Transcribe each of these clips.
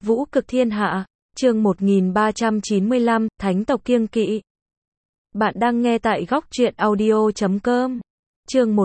Vũ cực thiên hạ, chương 1395, Thánh tộc kiêng kỵ. Bạn đang nghe tại góc truyện audio.com. Chương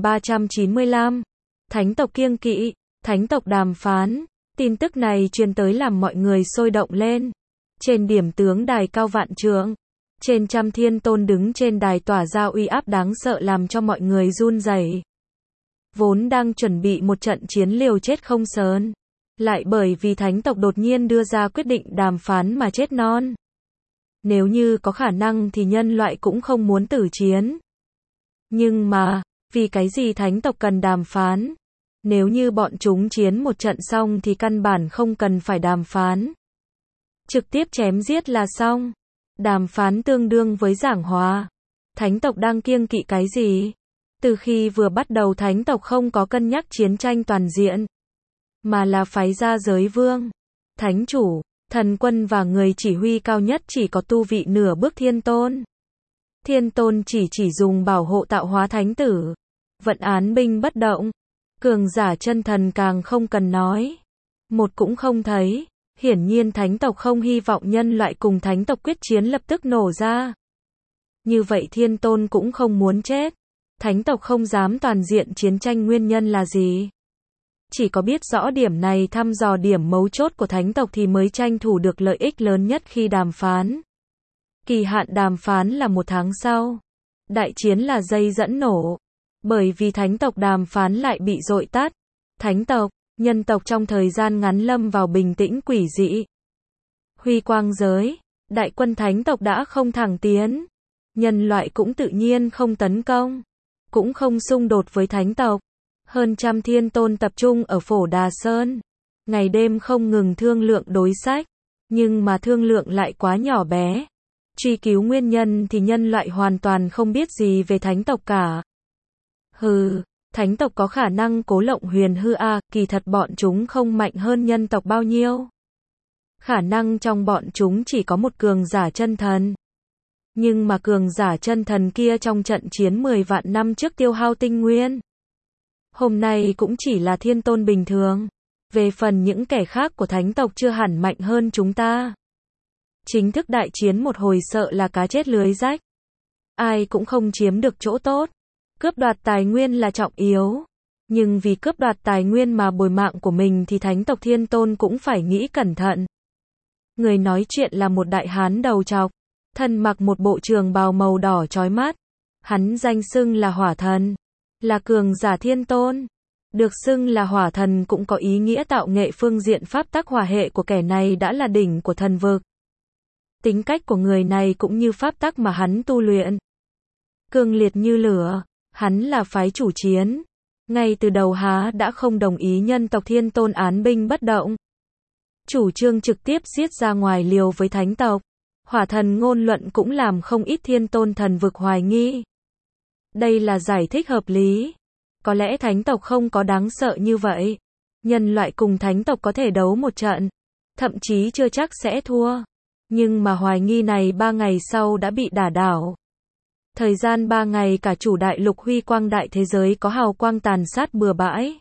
1395, Thánh tộc kiêng kỵ, Thánh tộc đàm phán. Tin tức này truyền tới làm mọi người sôi động lên. Trên điểm tướng đài cao vạn trượng, trên trăm thiên tôn đứng trên đài tỏa ra uy áp đáng sợ làm cho mọi người run rẩy. Vốn đang chuẩn bị một trận chiến liều chết không sờn, lại bởi vì thánh tộc đột nhiên đưa ra quyết định đàm phán mà chết non. Nếu như có khả năng thì nhân loại cũng không muốn tử chiến. Nhưng mà, vì cái gì thánh tộc cần đàm phán? Nếu như bọn chúng chiến một trận xong thì căn bản không cần phải đàm phán. Trực tiếp chém giết là xong. Đàm phán tương đương với giảng hòa. Thánh tộc đang kiêng kỵ cái gì? Từ khi vừa bắt đầu thánh tộc không có cân nhắc chiến tranh toàn diện, mà là phái ra giới vương, thánh chủ, thần quân và người chỉ huy cao nhất chỉ có tu vị nửa bước thiên tôn. Thiên tôn chỉ dùng bảo hộ tạo hóa thánh tử, vận án binh bất động. Cường giả chân thần càng không cần nói. Một cũng không thấy. Hiển nhiên thánh tộc không hy vọng nhân loại cùng thánh tộc quyết chiến lập tức nổ ra. Như vậy thiên tôn cũng không muốn chết. Thánh tộc không dám toàn diện chiến tranh nguyên nhân là gì? Chỉ có biết rõ điểm này thăm dò điểm mấu chốt của thánh tộc thì mới tranh thủ được lợi ích lớn nhất khi đàm phán. Kỳ hạn đàm phán là 1 tháng sau. Đại chiến là dây dẫn nổ. Bởi vì thánh tộc đàm phán lại bị dội tắt. Thánh tộc, nhân tộc trong thời gian ngắn lâm vào bình tĩnh quỷ dị. Huy quang giới, đại quân thánh tộc đã không thẳng tiến. Nhân loại cũng tự nhiên không tấn công, cũng không xung đột với thánh tộc. Hơn trăm thiên tôn tập trung ở Phổ Đà Sơn. Ngày đêm không ngừng thương lượng đối sách. Nhưng mà thương lượng lại quá nhỏ bé. Truy cứu nguyên nhân thì nhân loại hoàn toàn không biết gì về thánh tộc cả. Hừ, thánh tộc có khả năng cố lộng huyền hư à, kỳ thật bọn chúng không mạnh hơn nhân tộc bao nhiêu. Khả năng trong bọn chúng chỉ có một cường giả chân thần. Nhưng mà cường giả chân thần kia trong trận chiến 10 vạn năm trước tiêu hao tinh nguyên. Hôm nay cũng chỉ là thiên tôn bình thường. Về phần những kẻ khác của thánh tộc chưa hẳn mạnh hơn chúng ta. Chính thức đại chiến một hồi sợ là cá chết lưới rách. Ai cũng không chiếm được chỗ tốt. Cướp đoạt tài nguyên là trọng yếu. Nhưng vì cướp đoạt tài nguyên mà bồi mạng của mình thì thánh tộc thiên tôn cũng phải nghĩ cẩn thận. Người nói chuyện là một đại hán đầu trọc. Thân mặc một bộ trường bào màu đỏ chói mắt. Hắn danh xưng là hỏa thần. Là cường giả thiên tôn. Được xưng là hỏa thần cũng có ý nghĩa tạo nghệ phương diện pháp tắc hỏa hệ của kẻ này đã là đỉnh của thần vực. Tính cách của người này cũng như pháp tắc mà hắn tu luyện. Cương liệt như lửa. Hắn là phái chủ chiến. Ngay từ đầu há đã không đồng ý nhân tộc thiên tôn án binh bất động. Chủ trương trực tiếp giết ra ngoài liều với thánh tộc. Hỏa thần ngôn luận cũng làm không ít thiên tôn thần vực hoài nghi. Đây là giải thích hợp lý. Có lẽ thánh tộc không có đáng sợ như vậy. Nhân loại cùng thánh tộc có thể đấu một trận. Thậm chí chưa chắc sẽ thua. Nhưng mà hoài nghi này 3 ngày sau đã bị đả đảo. Thời gian 3 ngày cả chủ đại lục huy quang đại thế giới có hào quang tàn sát bừa bãi.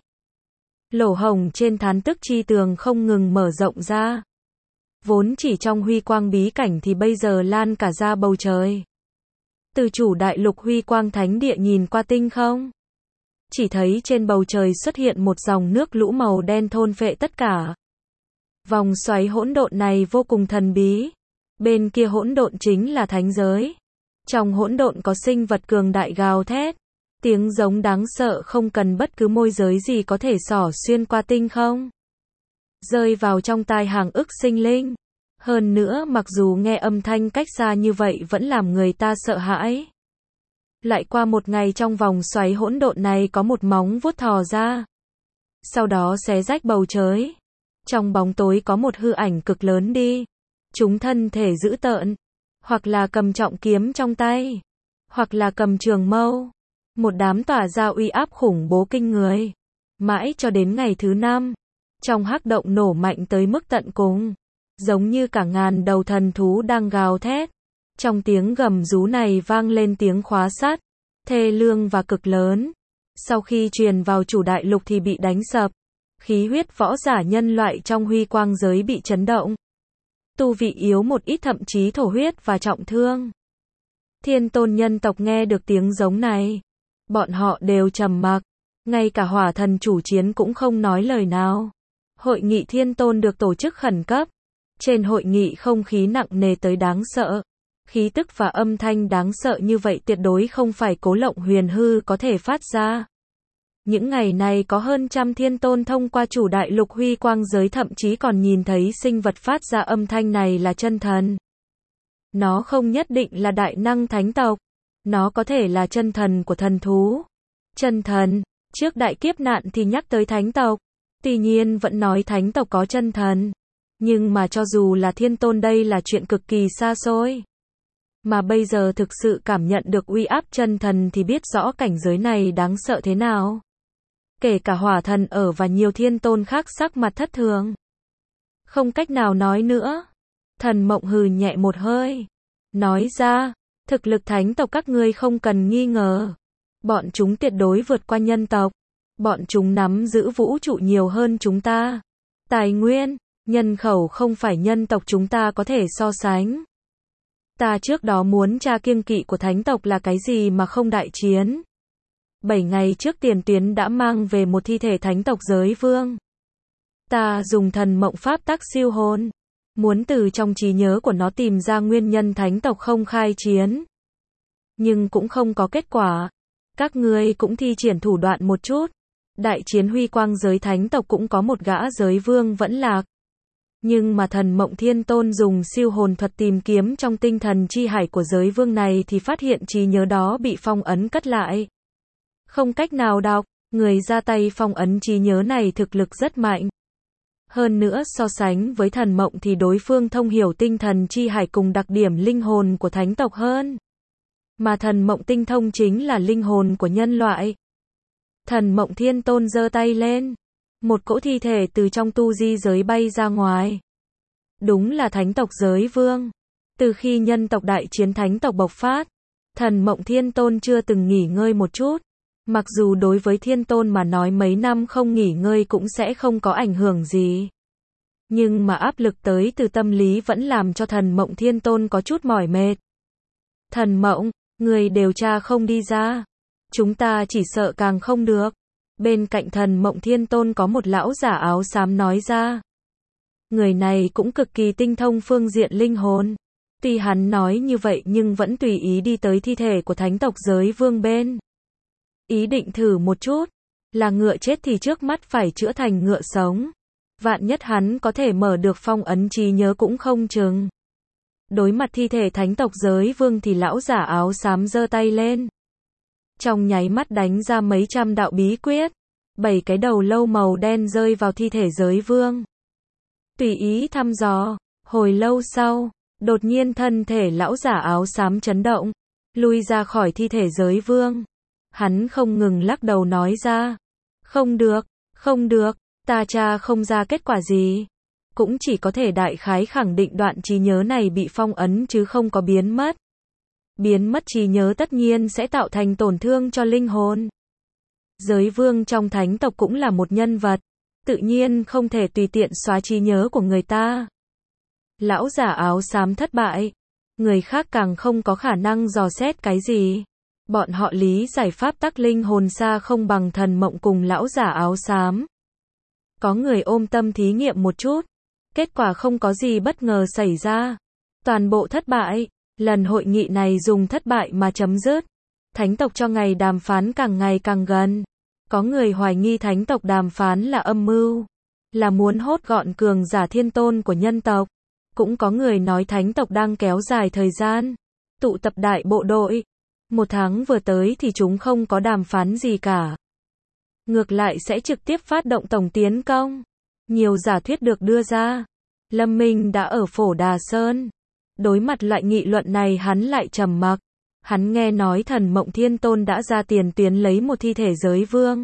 Lỗ hổng trên thán tức chi tường không ngừng mở rộng ra. Vốn chỉ trong huy quang bí cảnh thì bây giờ lan cả ra bầu trời. Từ chủ đại lục huy quang thánh địa nhìn qua tinh không. Chỉ thấy trên bầu trời xuất hiện một dòng nước lũ màu đen thôn phệ tất cả. Vòng xoáy hỗn độn này vô cùng thần bí. Bên kia hỗn độn chính là thánh giới. Trong hỗn độn có sinh vật cường đại gào thét. Tiếng giống đáng sợ không cần bất cứ môi giới gì có thể xỏ xuyên qua tinh không. Rơi vào trong tai hàng ức sinh linh. Hơn nữa mặc dù nghe âm thanh cách xa như vậy vẫn làm người ta sợ hãi. Lại qua một ngày trong vòng xoáy hỗn độn này có một móng vuốt thò ra. Sau đó xé rách bầu trời. Trong bóng tối có một hư ảnh cực lớn đi. Chúng thân thể dữ tợn. Hoặc là cầm trọng kiếm trong tay. Hoặc là cầm trường mâu. Một đám tỏa ra uy áp khủng bố kinh người. Mãi cho đến ngày thứ 5. Trong hắc động nổ mạnh tới mức tận cùng. Giống như cả ngàn đầu thần thú đang gào thét. Trong tiếng gầm rú này vang lên tiếng khóa sắt. Thê lương và cực lớn. Sau khi truyền vào chủ đại lục thì bị đánh sập. Khí huyết võ giả nhân loại trong huy quang giới bị chấn động. Tu vị yếu một ít thậm chí thổ huyết và trọng thương. Thiên tôn nhân tộc nghe được tiếng giống này. Bọn họ đều trầm mặc. Ngay cả hỏa thần chủ chiến cũng không nói lời nào. Hội nghị thiên tôn được tổ chức khẩn cấp. Trên hội nghị không khí nặng nề tới đáng sợ. Khí tức và âm thanh đáng sợ như vậy tuyệt đối không phải Cố Lộng Huyền Hư có thể phát ra. Những ngày này có hơn trăm thiên tôn thông qua chủ đại lục huy quang giới thậm chí còn nhìn thấy sinh vật phát ra âm thanh này là chân thần. Nó không nhất định là đại năng thánh tộc. Nó có thể là chân thần của thần thú. Chân thần, trước đại kiếp nạn thì nhắc tới thánh tộc. Tuy nhiên vẫn nói thánh tộc có chân thần. Nhưng mà cho dù là thiên tôn đây là chuyện cực kỳ xa xôi. Mà bây giờ thực sự cảm nhận được uy áp chân thần thì biết rõ cảnh giới này đáng sợ thế nào. Kể cả hỏa thần ở và nhiều thiên tôn khác sắc mặt thất thường. Không cách nào nói nữa. Thần Mộng hừ nhẹ một hơi. Nói ra, thực lực thánh tộc các ngươi không cần nghi ngờ. Bọn chúng tuyệt đối vượt qua nhân tộc. Bọn chúng nắm giữ vũ trụ nhiều hơn chúng ta. Tài nguyên, nhân khẩu không phải nhân tộc chúng ta có thể so sánh. Ta trước đó muốn tra kiêng kỵ của thánh tộc là cái gì mà không đại chiến. 7 ngày trước tiền tuyến đã mang về một thi thể thánh tộc giới vương. Ta dùng thần mộng pháp tắc siêu hồn. Muốn từ trong trí nhớ của nó tìm ra nguyên nhân thánh tộc không khai chiến. Nhưng cũng không có kết quả. Các ngươi cũng thi triển thủ đoạn một chút. Đại chiến huy quang giới thánh tộc cũng có một gã giới vương vẫn lạc. Nhưng mà thần mộng thiên tôn dùng siêu hồn thuật tìm kiếm trong tinh thần chi hải của giới vương này thì phát hiện trí nhớ đó bị phong ấn cất lại. Không cách nào đọc, người ra tay phong ấn trí nhớ này thực lực rất mạnh. Hơn nữa so sánh với thần mộng thì đối phương thông hiểu tinh thần chi hải cùng đặc điểm linh hồn của thánh tộc hơn. Mà thần mộng tinh thông chính là linh hồn của nhân loại. Thần mộng thiên tôn giơ tay lên. Một cỗ thi thể từ trong tu di giới bay ra ngoài. Đúng là thánh tộc giới vương. Từ khi nhân tộc đại chiến thánh tộc bộc phát, thần mộng thiên tôn chưa từng nghỉ ngơi một chút. Mặc dù đối với thiên tôn mà nói mấy năm không nghỉ ngơi cũng sẽ không có ảnh hưởng gì. Nhưng mà áp lực tới từ tâm lý vẫn làm cho thần mộng thiên tôn có chút mỏi mệt. Thần mộng, người điều tra không đi ra. Chúng ta chỉ sợ càng không được. Bên cạnh thần mộng thiên tôn có một lão giả áo xám nói ra. Người này cũng cực kỳ tinh thông phương diện linh hồn. Tuy hắn nói như vậy nhưng vẫn tùy ý đi tới thi thể của thánh tộc giới vương bên. Ý định thử một chút. Là ngựa chết thì trước mắt phải chữa thành ngựa sống. Vạn nhất hắn có thể mở được phong ấn trí nhớ cũng không chừng. Đối mặt thi thể thánh tộc giới vương thì lão giả áo xám giơ tay lên. Trong nháy mắt đánh ra mấy trăm đạo bí quyết. 7 cái đầu lâu màu đen rơi vào thi thể giới vương. Tùy ý thăm dò. Hồi lâu sau, đột nhiên thân thể lão giả áo xám chấn động. Lui ra khỏi thi thể giới vương. Hắn không ngừng lắc đầu nói ra. Không được, không được, ta tra không ra kết quả gì. Cũng chỉ có thể đại khái khẳng định đoạn trí nhớ này bị phong ấn chứ không có biến mất. Biến mất trí nhớ tất nhiên sẽ tạo thành tổn thương cho linh hồn. Giới vương trong thánh tộc cũng là một nhân vật. Tự nhiên không thể tùy tiện xóa trí nhớ của người ta. Lão giả áo xám thất bại. Người khác càng không có khả năng dò xét cái gì. Bọn họ lý giải pháp tắc linh hồn xa không bằng thần mộng cùng lão giả áo xám. Có người ôm tâm thí nghiệm một chút. Kết quả không có gì bất ngờ xảy ra. Toàn bộ thất bại. Lần hội nghị này dùng thất bại mà chấm dứt. Thánh tộc cho ngày đàm phán càng ngày càng gần. Có người hoài nghi thánh tộc đàm phán là âm mưu. Là muốn hốt gọn cường giả thiên tôn của nhân tộc. Cũng có người nói thánh tộc đang kéo dài thời gian. Tụ tập đại bộ đội. 1 tháng vừa tới thì chúng không có đàm phán gì cả. Ngược lại sẽ trực tiếp phát động tổng tiến công. Nhiều giả thuyết được đưa ra. Lâm Minh đã ở Phổ Đà Sơn. Đối mặt loại nghị luận này hắn lại trầm mặc. Hắn nghe nói thần mộng thiên tôn đã ra tiền tuyến lấy một thi thể giới vương.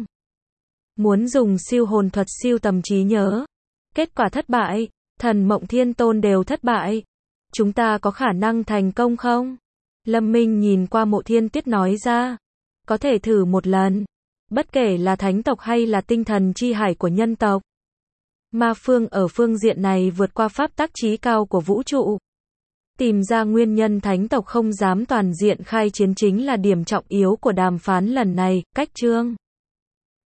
Muốn dùng siêu hồn thuật siêu tầm trí nhớ. Kết quả thất bại. Thần mộng thiên tôn đều thất bại. Chúng ta có khả năng thành công không? Lâm Minh nhìn qua Mộ Thiên Tuyết nói ra. Có thể thử một lần. Bất kể là thánh tộc hay là tinh thần chi hải của nhân tộc. Ma phương ở phương diện này vượt qua pháp tắc trí cao của vũ trụ. Tìm ra nguyên nhân thánh tộc không dám toàn diện khai chiến chính là điểm trọng yếu của đàm phán lần này. Cách chương